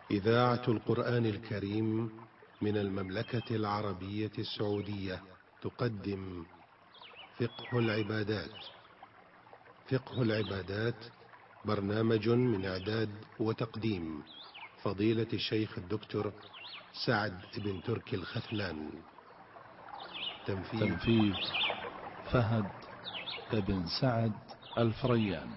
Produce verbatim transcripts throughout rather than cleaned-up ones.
إذاعة القرآن الكريم من المملكة العربية السعودية تقدم فقه العبادات. فقه العبادات برنامج من إعداد وتقديم فضيلة الشيخ الدكتور سعد بن تركي الخثلان. تنفيذ, تنفيذ فهد بن سعد الفريان.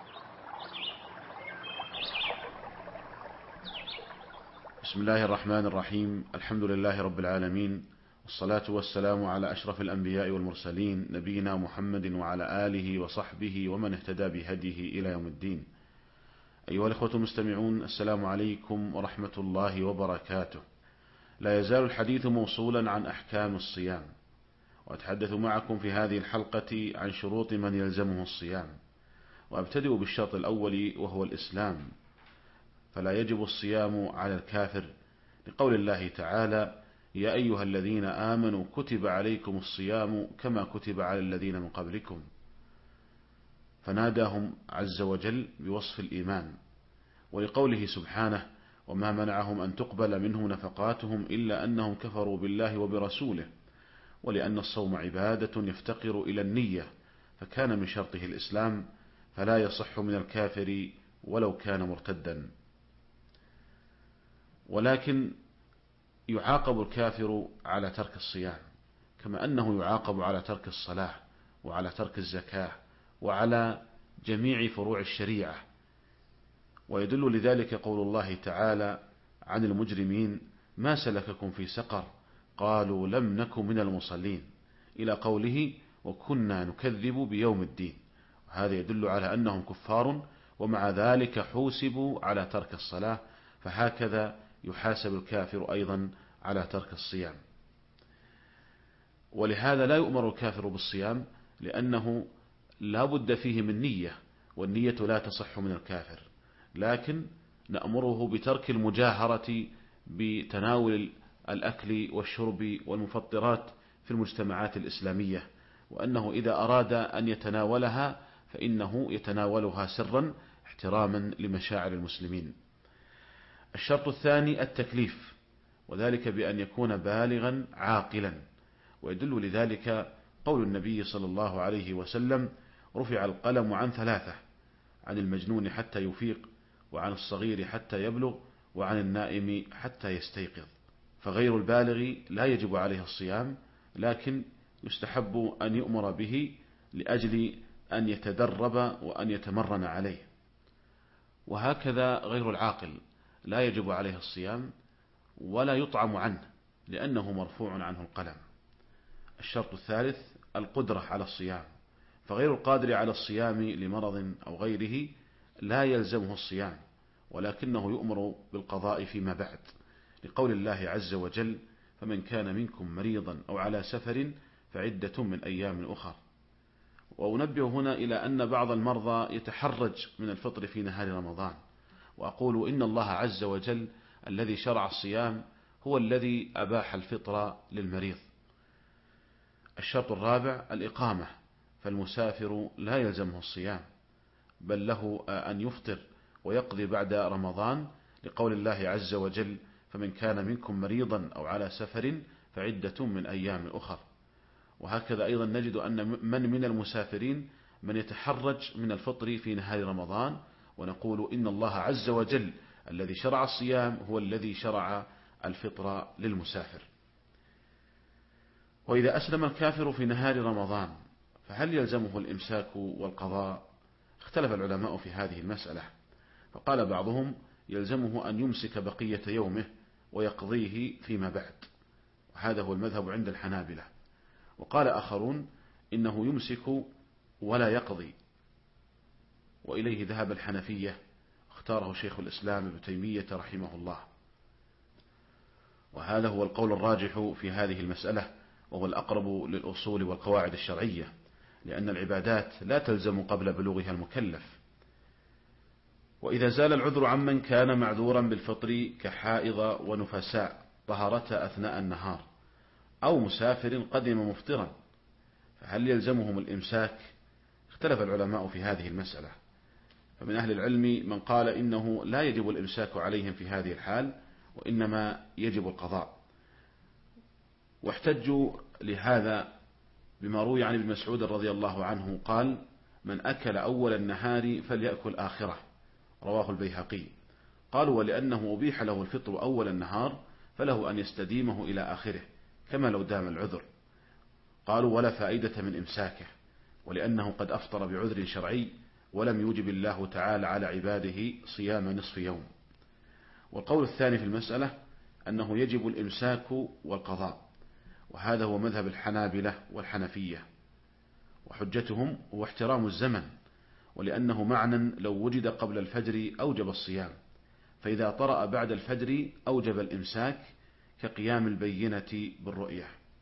بسم الله الرحمن الرحيم. الحمد لله رب العالمين، والصلاة والسلام على أشرف الأنبياء والمرسلين، نبينا محمد وعلى آله وصحبه ومن اهتدى بهديه إلى يوم الدين. أيها الأخوة المستمعون، السلام عليكم ورحمة الله وبركاته. لا يزال الحديث موصولا عن أحكام الصيام، وأتحدث معكم في هذه الحلقة عن شروط من يلزمه الصيام، وأبتدئ بالشرط الأول وهو الإسلام، فلا يجب الصيام على الكافر لقول الله تعالى: يا أيها الذين آمنوا كتب عليكم الصيام كما كتب على الذين من قبلكم، فناداهم عز وجل بوصف الإيمان. ولقوله سبحانه: وما منعهم أن تقبل منهم نفقاتهم إلا أنهم كفروا بالله وبرسوله، ولأن الصوم عبادة يفتقر إلى النية، فكان من شرطه الإسلام، فلا يصح من الكافر ولو كان مرتدا. ولكن يعاقب الكافر على ترك الصيام، كما أنه يعاقب على ترك الصلاة وعلى ترك الزكاة وعلى جميع فروع الشريعة. ويدل لذلك قول الله تعالى عن المجرمين: ما سلككم في سقر قالوا لم نك من المصلين، إلى قوله: وكنا نكذب بيوم الدين. وهذا يدل على أنهم كفار، ومع ذلك حوسبوا على ترك الصلاة، فهكذا يحاسب الكافر أيضا على ترك الصيام. ولهذا لا يؤمر الكافر بالصيام، لأنه لا بد فيه من نية، والنية لا تصح من الكافر، لكن نأمره بترك المجاهرة بتناول الأكل والشرب والمفطرات في المجتمعات الإسلامية، وأنه إذا أراد أن يتناولها فإنه يتناولها سرا احتراما لمشاعر المسلمين. الشرط الثاني التكليف، وذلك بأن يكون بالغا عاقلا، ويدل لذلك قول النبي صلى الله عليه وسلم: رفع القلم عن ثلاثة، عن المجنون حتى يفيق، وعن الصغير حتى يبلغ، وعن النائم حتى يستيقظ. فغير البالغ لا يجب عليه الصيام، لكن يستحب أن يؤمر به لأجل أن يتدرب وأن يتمرن عليه. وهكذا غير العاقل لا يجب عليه الصيام ولا يطعم عنه، لأنه مرفوع عنه القلم. الشرط الثالث القدرة على الصيام، فغير القادر على الصيام لمرض أو غيره لا يلزمه الصيام، ولكنه يؤمر بالقضاء فيما بعد، لقول الله عز وجل: فمن كان منكم مريضا أو على سفر فعدة من أيام أخر. وأنبه هنا إلى أن بعض المرضى يتحرج من الفطر في نهار رمضان، وأقول إن الله عز وجل الذي شرع الصيام هو الذي أباح الفطر للمريض. الشرط الرابع الإقامة، فالمسافر لا يلزمه الصيام، بل له أن يفطر ويقضي بعد رمضان، لقول الله عز وجل: فمن كان منكم مريضا أو على سفر فعدة من أيام أخر. وهكذا أيضا نجد أن من من المسافرين من يتحرج من الفطر في نهار رمضان، ونقول إن الله عز وجل الذي شرع الصيام هو الذي شرع الفطر للمسافر. وإذا أسلم الكافر في نهار رمضان فهل يلزمه الإمساك والقضاء؟ اختلف العلماء في هذه المسألة، فقال بعضهم يلزمه أن يمسك بقية يومه ويقضيه فيما بعد، وهذا هو المذهب عند الحنابلة. وقال آخرون إنه يمسك ولا يقضي، وإليه ذهب الحنفية، اختاره شيخ الإسلام ابن تيمية رحمه الله. وهذا هو القول الراجح في هذه المسألة، وهو الأقرب للأصول والقواعد الشرعية، لأن العبادات لا تلزم قبل بلوغها المكلف. وإذا زال العذر عمن كان معذورا بالفطر كحائض ونفساء طهرتا أثناء النهار، أو مسافر قدم مفطرا، فهل يلزمهم الإمساك؟ اختلف العلماء في هذه المسألة، فمن أهل العلم من قال إنه لا يجب الإمساك عليهم في هذه الحال، وإنما يجب القضاء. واحتجوا لهذا بما روي عن ابن مسعود رضي الله عنه قال: من أكل أول النهار فليأكل آخره، رواه البيهقي. قالوا: ولأنه أبيح له الفطر أول النهار فله أن يستديمه إلى آخره كما لو دام العذر. قالوا: ولا فائدة من إمساكه، ولأنه قد أفطر بعذر شرعي ولم يوجب الله تعالى على عباده صيام نصف يوم. والقول الثاني في المسألة أنه يجب الإمساك والقضاء، وهذا هو مذهب الحنابلة والحنفية، وحجتهم هو احترام الزمن، ولأنه معنى لو وجد قبل الفجر أوجب الصيام، فإذا طرأ بعد الفجر أوجب الإمساك كقيام البينة بالرؤية.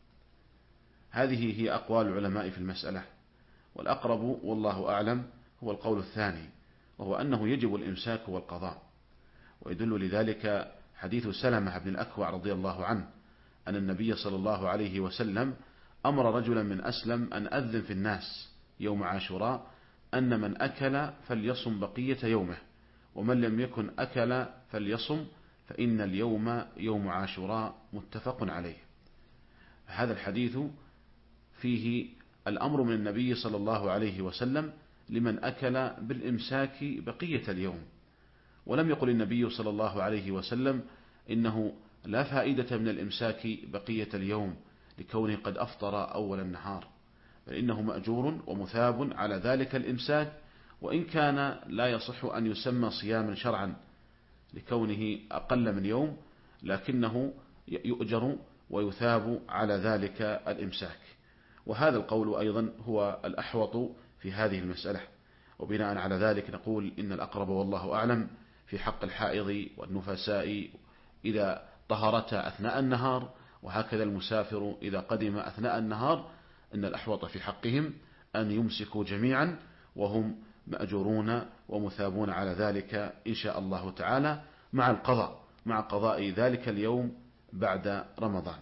هذه هي أقوال العلماء في المسألة، والأقرب والله أعلم هو القول الثاني، وهو أنه يجب الإمساك والقضاء. ويدل لذلك حديث سلمة بن الأكوع رضي الله عنه أن النبي صلى الله عليه وسلم أمر رجلا من أسلم أن أذن في الناس يوم عاشوراء أن من أكل فليصم بقية يومه، ومن لم يكن أكل فليصم، فإن اليوم يوم عاشوراء، متفق عليه. هذا الحديث فيه الأمر من النبي صلى الله عليه وسلم لمن أكل بالإمساك بقية اليوم، ولم يقل النبي صلى الله عليه وسلم إنه لا فائدة من الإمساك بقية اليوم لكونه قد أفطر أول النهار، بل إنه مأجور ومثاب على ذلك الإمساك، وإن كان لا يصح أن يسمى صياما شرعا لكونه أقل من يوم، لكنه يؤجر ويثاب على ذلك الإمساك. وهذا القول أيضا هو الأحوط في هذه المسألة. وبناء على ذلك نقول إن الأقرب والله أعلم في حق الحائض والنفساء إذا طهرتا أثناء النهار، وهكذا المسافر إذا قدم أثناء النهار، إن الأحوط في حقهم أن يمسكوا جميعا، وهم مأجورون ومثابون على ذلك إن شاء الله تعالى، مع القضاء مع قضاء ذلك اليوم بعد رمضان.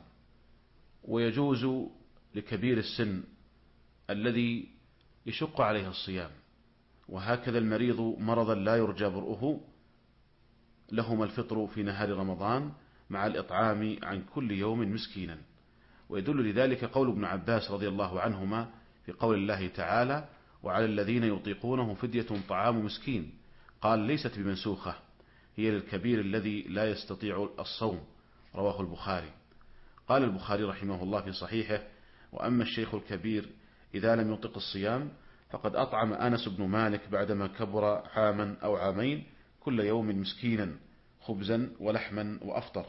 ويجوز لكبير السن الذي يشق عليه الصيام، وهكذا المريض مرضا لا يرجى برؤه، لهما الفطر في نهار رمضان مع الإطعام عن كل يوم مسكينا. ويدل لذلك قول ابن عباس رضي الله عنهما في قول الله تعالى: وعلى الذين يطيقونه فدية طعام مسكين، قال: ليست بمنسوخة، هي للكبير الذي لا يستطيع الصوم، رواه البخاري. قال البخاري رحمه الله في صحيحه: وأما الشيخ الكبير إذا لم يطق الصيام فقد أطعم أنس بن مالك بعدما كبر عاما أو عامين كل يوم مسكينا خبزا ولحما وأفطر.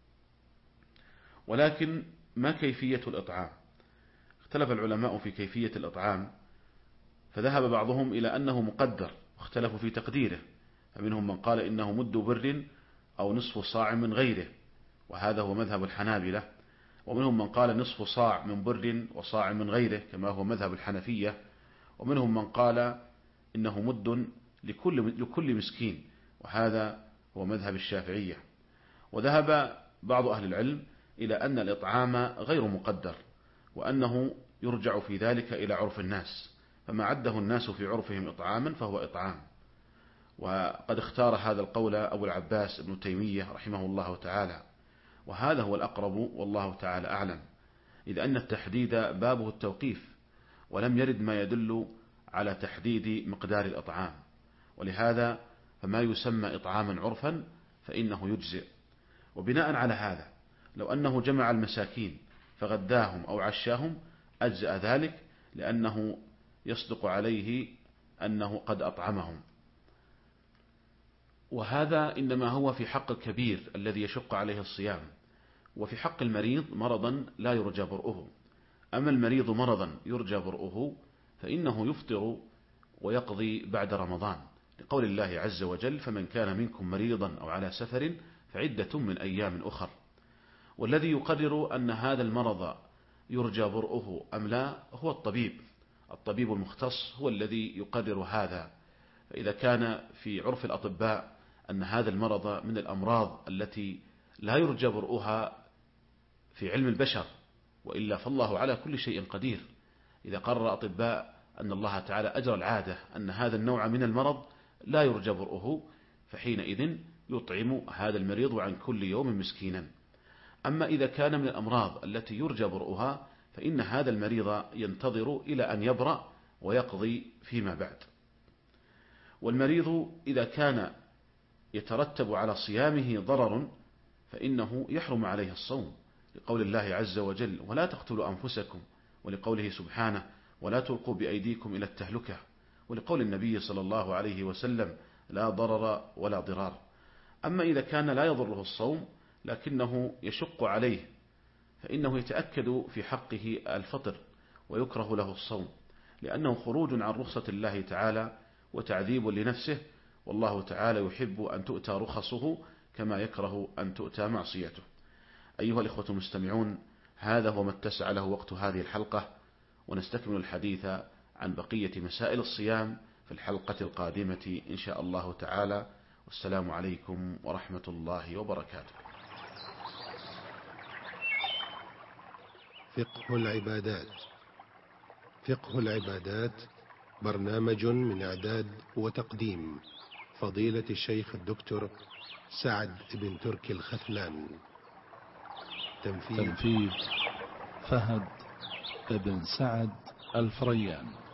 ولكن ما كيفية الإطعام؟ اختلف العلماء في كيفية الإطعام، فذهب بعضهم إلى أنه مقدر، واختلفوا في تقديره، فمنهم من قال إنه مد بر أو نصف صاع من غيره، وهذا هو مذهب الحنابلة. ومنهم من قال نصف صاع من بر وصاع من غيره كما هو مذهب الحنفية. ومنهم من قال إنه مد لكل, لكل مسكين، وهذا هو مذهب الشافعية. وذهب بعض أهل العلم إلى أن الإطعام غير مقدر، وأنه يرجع في ذلك إلى عرف الناس، فما عده الناس في عرفهم إطعاما فهو إطعام. وقد اختار هذا القول أبو العباس ابن تيمية رحمه الله تعالى، وهذا هو الأقرب والله تعالى أعلم، إذ أن التحديد بابه التوقيف، ولم يرد ما يدل على تحديد مقدار الإطعام، ولهذا فما يسمى إطعاما عرفا فإنه يجزئ. وبناء على هذا لو أنه جمع المساكين فغداهم أو عشاهم أجزأ ذلك، لأنه يصدق عليه أنه قد أطعمهم. وهذا إنما هو في حق الكبير الذي يشق عليه الصيام، وفي حق المريض مرضا لا يرجى برؤه. أما المريض مرضا يرجى برؤه فإنه يفطر ويقضي بعد رمضان، لقول الله عز وجل: فمن كان منكم مريضا أو على سفر فعدة من أيام أخر. والذي يقرر أن هذا المرض يرجى برؤه أم لا هو الطبيب الطبيب المختص، هو الذي يقرر هذا. فإذا كان في عرف الأطباء أن هذا المرض من الأمراض التي لا يرجى برؤها في علم البشر، وإلا فالله على كل شيء قدير، إذا قرر أطباء أن الله تعالى أجرى العادة أن هذا النوع من المرض لا يرجى برؤه، فحينئذ يطعم هذا المريض عن كل يوم مسكينا. أما إذا كان من الأمراض التي يرجى برؤها فإن هذا المريض ينتظر إلى أن يبرأ ويقضي فيما بعد. والمريض إذا كان يترتب على صيامه ضرر فإنه يحرم عليه الصوم، لقول الله عز وجل: ولا تقتلوا أنفسكم، ولقوله سبحانه: ولا تلقوا بأيديكم إلى التهلكة، ولقول النبي صلى الله عليه وسلم: لا ضرر ولا ضرار. أما إذا كان لا يضره الصوم لكنه يشق عليه فإنه يتأكد في حقه الفطر ويكره له الصوم، لأنه خروج عن رخصة الله تعالى وتعذيب لنفسه، والله تعالى يحب أن تؤتى رخصه كما يكره أن تؤتى معصيته. أيها الإخوة المستمعون، هذا هو ما اتسع له وقت هذه الحلقة، ونستكمل الحديث عن بقية مسائل الصيام في الحلقة القادمة إن شاء الله تعالى. والسلام عليكم ورحمة الله وبركاته. فقه العبادات. فقه العبادات برنامج من إعداد وتقديم فضيلة الشيخ الدكتور سعد بن تركي الختلان. تنفيذ فهد بن سعد الفريان.